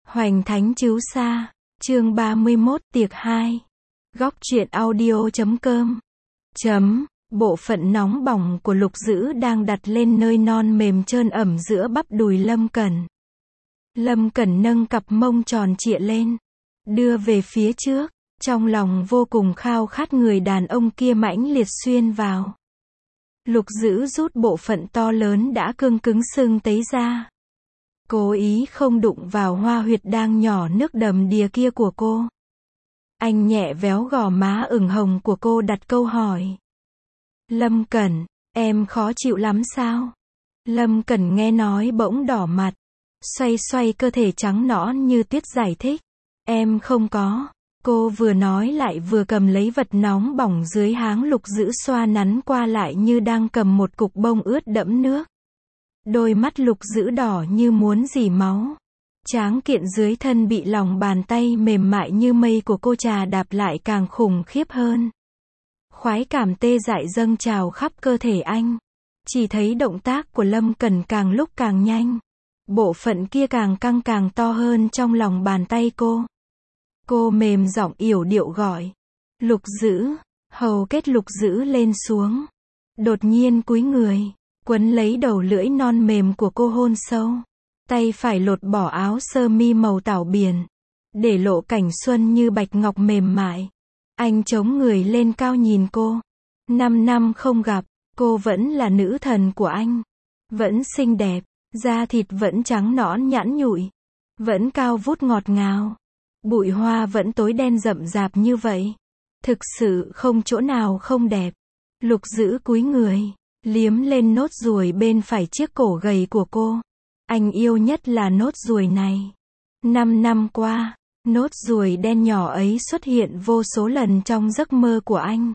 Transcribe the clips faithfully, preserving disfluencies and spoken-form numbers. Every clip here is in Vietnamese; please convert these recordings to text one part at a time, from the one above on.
Hoành Thánh Chiếu Sa, chương ba mươi mốt tiệc hai. Góc truyện audio chấm com. Chấm, bộ phận nóng bỏng của Lục Dữ đang đặt lên nơi non mềm trơn ẩm giữa bắp đùi Lâm Cẩn. Lâm Cẩn nâng cặp mông tròn trịa lên, đưa về phía trước, trong lòng vô cùng khao khát người đàn ông kia mãnh liệt xuyên vào. Lục Dữ rút bộ phận to lớn đã cương cứng sưng tấy ra. Cố ý không đụng vào hoa huyệt đang nhỏ nước đầm đìa kia của cô. Anh nhẹ véo gò má ửng hồng của cô đặt câu hỏi. Lâm Cẩn, em khó chịu lắm sao? Lâm Cẩn nghe nói bỗng đỏ mặt, xoay xoay cơ thể trắng nõn như tuyết giải thích. Em không có. Cô vừa nói lại vừa cầm lấy vật nóng bỏng dưới háng Lục Dữ xoa nắn qua lại như đang cầm một cục bông ướt đẫm nước. Đôi mắt Lục Dữ đỏ như muốn rỉ máu. Tráng kiện dưới thân bị lòng bàn tay mềm mại như mây của cô trà đạp lại càng khủng khiếp hơn. Khoái cảm tê dại dâng trào khắp cơ thể anh. Chỉ thấy động tác của Lâm Cẩn càng lúc càng nhanh. Bộ phận kia càng căng càng to hơn trong lòng bàn tay cô. Cô mềm giọng yểu điệu gọi. Lục Dữ, hầu kết Lục Dữ lên xuống. Đột nhiên cúi người, quấn lấy đầu lưỡi non mềm của cô hôn sâu. Tay phải lột bỏ áo sơ mi màu tảo biển, để lộ cảnh xuân như bạch ngọc mềm mại. Anh chống người lên cao nhìn cô. Năm năm không gặp, cô vẫn là nữ thần của anh. Vẫn xinh đẹp, da thịt vẫn trắng nõn nhẵn nhụi. Vẫn cao vút ngọt ngào. Bụi hoa vẫn tối đen rậm rạp như vậy. Thực sự không chỗ nào không đẹp. Lục Dữ cúi người, liếm lên nốt ruồi bên phải chiếc cổ gầy của cô. Anh yêu nhất là nốt ruồi này. Năm năm qua, nốt ruồi đen nhỏ ấy xuất hiện vô số lần trong giấc mơ của anh.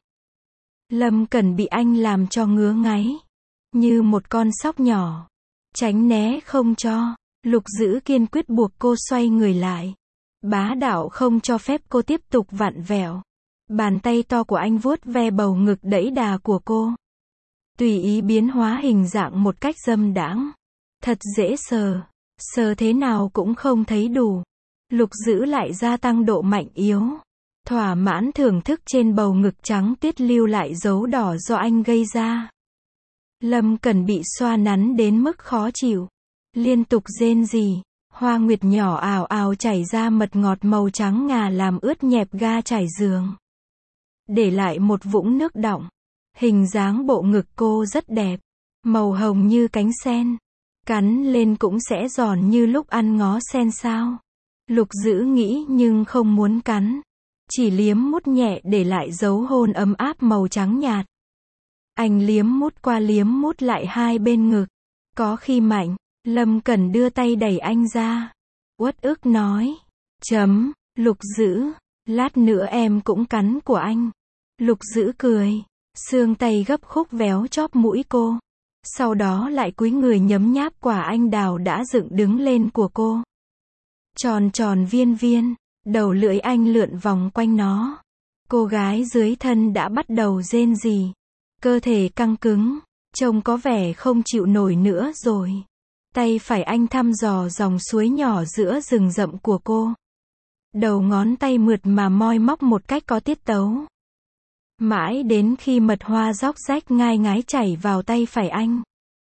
Lâm Cẩn bị anh làm cho ngứa ngáy, như một con sóc nhỏ. Tránh né không cho. Lục Dữ kiên quyết buộc cô xoay người lại. Bá đạo không cho phép cô tiếp tục vặn vẹo. Bàn tay to của anh vuốt ve bầu ngực đẫy đà của cô. Tùy ý biến hóa hình dạng một cách dâm đãng. Thật dễ sờ. Sờ thế nào cũng không thấy đủ. Lục Dữ lại gia tăng độ mạnh yếu. Thỏa mãn thưởng thức trên bầu ngực trắng tuyết lưu lại dấu đỏ do anh gây ra. Lâm Cẩn bị xoa nắn đến mức khó chịu. Liên tục rên rỉ. Hoa nguyệt nhỏ ào ào chảy ra mật ngọt màu trắng ngà làm ướt nhẹp ga trải giường. Để lại một vũng nước đọng. Hình dáng bộ ngực cô rất đẹp. Màu hồng như cánh sen. Cắn lên cũng sẽ giòn như lúc ăn ngó sen sao. Lục Dữ nghĩ nhưng không muốn cắn. Chỉ liếm mút nhẹ để lại dấu hôn ấm áp màu trắng nhạt. Anh liếm mút qua liếm mút lại hai bên ngực. Có khi mạnh. Lâm Cẩn đưa tay đẩy anh ra. Uất ức nói. Chấm, Lục Dữ, lát nữa em cũng cắn của anh. Lục Dữ cười. Xương tay gấp khúc véo chóp mũi cô. Sau đó lại cúi người nhấm nháp quả anh đào đã dựng đứng lên của cô. Tròn tròn viên viên, đầu lưỡi anh lượn vòng quanh nó. Cô gái dưới thân đã bắt đầu rên rỉ. Cơ thể căng cứng, trông có vẻ không chịu nổi nữa rồi. Tay phải anh thăm dò dòng suối nhỏ giữa rừng rậm của cô. Đầu ngón tay mượt mà moi móc một cách có tiết tấu. Mãi đến khi mật hoa róc rách ngai ngái chảy vào tay phải anh.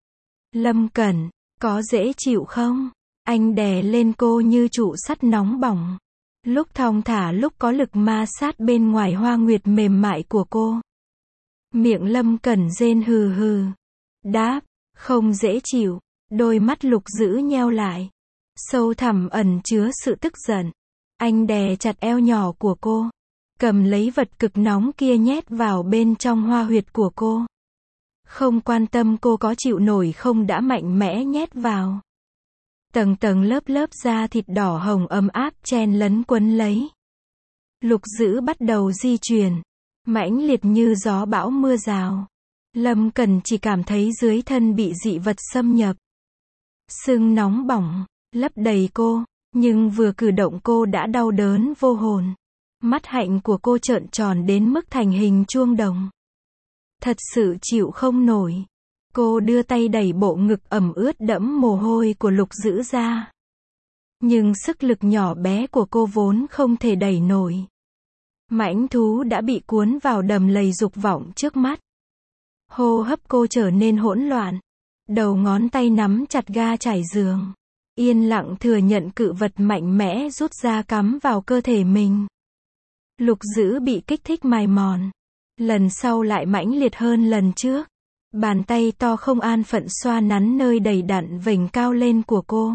Lâm Cẩn, có dễ chịu không? Anh đè lên cô như trụ sắt nóng bỏng. Lúc thong thả lúc có lực ma sát bên ngoài hoa nguyệt mềm mại của cô. Miệng Lâm Cẩn rên hừ hừ. Đáp, không dễ chịu. Đôi mắt Lục Dữ nheo lại. Sâu thẳm ẩn chứa sự tức giận. Anh đè chặt eo nhỏ của cô. Cầm lấy vật cực nóng kia nhét vào bên trong hoa huyệt của cô. Không quan tâm cô có chịu nổi không đã mạnh mẽ nhét vào. Tầng tầng lớp lớp da thịt đỏ hồng ấm áp chen lấn quấn lấy. Lục Dữ bắt đầu di chuyển. Mãnh liệt như gió bão mưa rào. Lâm Cẩn chỉ cảm thấy dưới thân bị dị vật xâm nhập. Sưng nóng bỏng, lấp đầy cô. Nhưng vừa cử động cô đã đau đớn vô hồn. Mắt hạnh của cô trợn tròn đến mức thành hình chuông đồng. Thật sự chịu không nổi. Cô đưa tay đẩy bộ ngực ẩm ướt đẫm mồ hôi của Lục Dữ ra. Nhưng sức lực nhỏ bé của cô vốn không thể đẩy nổi. Mãnh thú đã bị cuốn vào đầm lầy dục vọng trước mắt. Hô hấp cô trở nên hỗn loạn. Đầu ngón tay nắm chặt ga trải giường. Yên lặng thừa nhận cự vật mạnh mẽ rút ra cắm vào cơ thể mình. Lục Dữ bị kích thích mài mòn. Lần sau lại mãnh liệt hơn lần trước. Bàn tay to không an phận xoa nắn nơi đầy đặn vểnh cao lên của cô.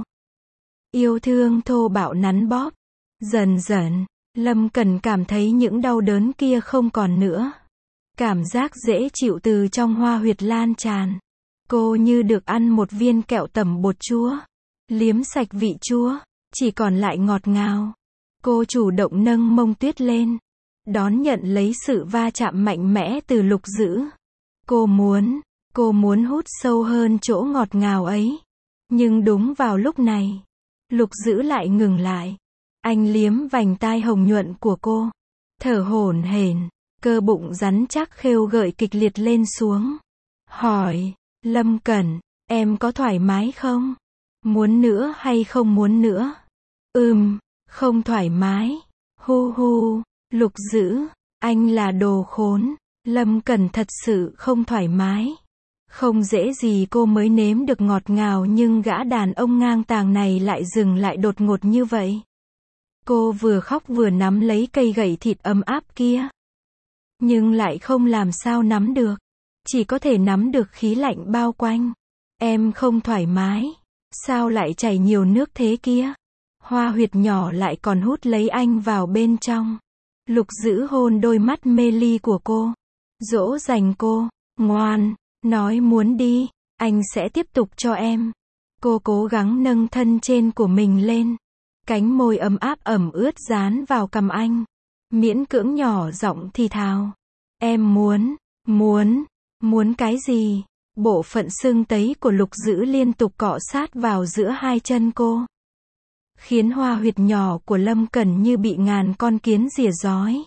Yêu thương thô bạo nắn bóp. Dần dần, Lâm Cẩn cảm thấy những đau đớn kia không còn nữa. Cảm giác dễ chịu từ trong hoa huyệt lan tràn. Cô như được ăn một viên kẹo tẩm bột chua. Liếm sạch vị chua, chỉ còn lại ngọt ngào. Cô chủ động nâng mông Tuyết lên. Đón nhận lấy sự va chạm mạnh mẽ từ Lục Dữ. Cô muốn, cô muốn hút sâu hơn chỗ ngọt ngào ấy. Nhưng đúng vào lúc này, Lục Dữ lại ngừng lại. Anh liếm vành tai hồng nhuận của cô. Thở hổn hển, cơ bụng rắn chắc khêu gợi kịch liệt lên xuống. Hỏi, Lâm Cẩn, em có thoải mái không? Muốn nữa hay không muốn nữa? Ừm, không thoải mái. Hu hu, Lục Dữ, anh là đồ khốn. Lâm Cẩn thật sự không thoải mái. Không dễ gì cô mới nếm được ngọt ngào nhưng gã đàn ông ngang tàng này lại dừng lại đột ngột như vậy. Cô vừa khóc vừa nắm lấy cây gậy thịt ấm áp kia. Nhưng lại không làm sao nắm được. Chỉ có thể nắm được khí lạnh bao quanh. Em không thoải mái. Sao lại chảy nhiều nước thế kia? Hoa huyệt nhỏ lại còn hút lấy anh vào bên trong. Lục Dữ hôn đôi mắt mê ly của cô. Dỗ dành cô. Ngoan, nói muốn đi, anh sẽ tiếp tục cho em. Cô cố gắng nâng thân trên của mình lên. Cánh môi ấm áp ẩm ướt dán vào cằm anh. Miễn cưỡng nhỏ giọng thì thào. Em muốn, muốn, muốn cái gì? Bộ phận sưng tấy của Lục Dữ liên tục cọ sát vào giữa hai chân cô. Khiến hoa huyệt nhỏ của Lâm Cẩn như bị ngàn con kiến rỉa rói.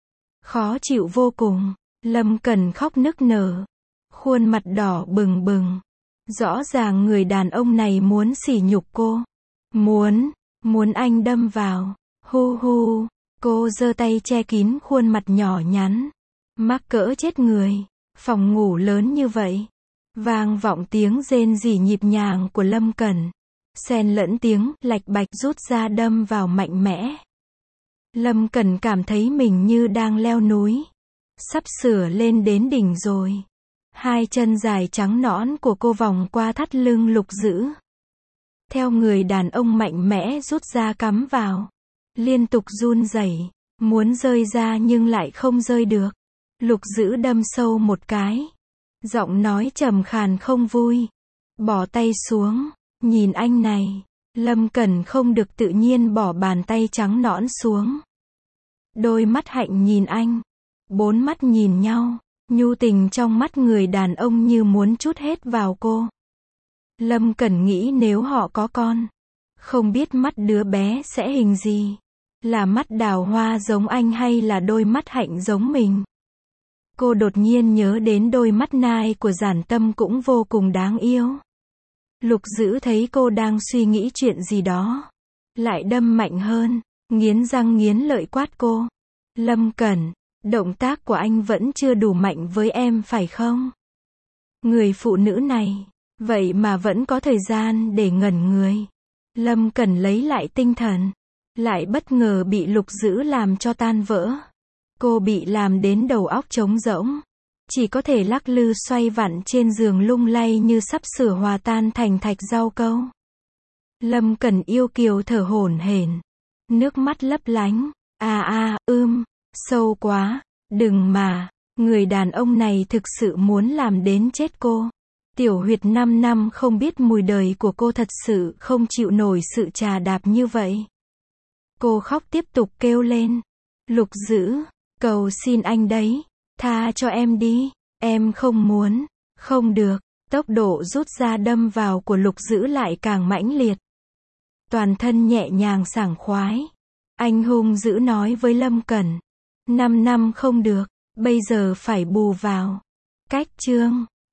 Khó chịu vô cùng. Lâm Cẩn khóc nức nở. Khuôn mặt đỏ bừng bừng. Rõ ràng người đàn ông này muốn sỉ nhục cô. Muốn, muốn anh đâm vào. Hu hu. Cô giơ tay che kín khuôn mặt nhỏ nhắn. Mắc cỡ chết người. Phòng ngủ lớn như vậy. Vang vọng tiếng rên rỉ nhịp nhàng của Lâm Cẩn. Xen lẫn tiếng lạch bạch rút ra đâm vào mạnh mẽ. Lâm Cẩn cảm thấy mình như đang leo núi. Sắp sửa lên đến đỉnh rồi. Hai chân dài trắng nõn của cô vòng qua thắt lưng Lục Dữ. Theo người đàn ông mạnh mẽ rút ra cắm vào. Liên tục run rẩy, muốn rơi ra nhưng lại không rơi được. Lục Dữ đâm sâu một cái. Giọng nói trầm khàn không vui. Bỏ tay xuống, nhìn anh này. Lâm Cẩn không được tự nhiên bỏ bàn tay trắng nõn xuống. Đôi mắt hạnh nhìn anh. Bốn mắt nhìn nhau. Nhu tình trong mắt người đàn ông như muốn trút hết vào cô. Lâm Cẩn nghĩ nếu họ có con, không biết mắt đứa bé sẽ hình gì. Là mắt đào hoa giống anh hay là đôi mắt hạnh giống mình. Cô đột nhiên nhớ đến đôi mắt nai của Giản Tâm cũng vô cùng đáng yêu. Lục Dữ thấy cô đang suy nghĩ chuyện gì đó. Lại đâm mạnh hơn, nghiến răng nghiến lợi quát cô. Lâm Cẩn, động tác của anh vẫn chưa đủ mạnh với em phải không? Người phụ nữ này, vậy mà vẫn có thời gian để ngẩn người. Lâm Cẩn lấy lại tinh thần. Lại bất ngờ bị Lục Dữ làm cho tan vỡ. Cô bị làm đến đầu óc trống rỗng. Chỉ có thể lắc lư xoay vặn trên giường lung lay như sắp sửa hòa tan thành thạch rau câu. Lâm Cẩn yêu kiều thở hổn hển. Nước mắt lấp lánh. À à, ưm, sâu quá. Đừng mà. Người đàn ông này thực sự muốn làm đến chết cô. Tiểu huyệt năm năm không biết mùi đời của cô thật sự không chịu nổi sự trà đạp như vậy. Cô khóc tiếp tục kêu lên. Lục Dữ, cầu xin anh đấy. Tha cho em đi. Em không muốn. Không được. Tốc độ rút ra đâm vào của Lục Dữ lại càng mãnh liệt. Toàn thân nhẹ nhàng sảng khoái. Anh hung dữ nói với Lâm Cẩn. Năm năm không được. Bây giờ phải bù vào. Cách chương.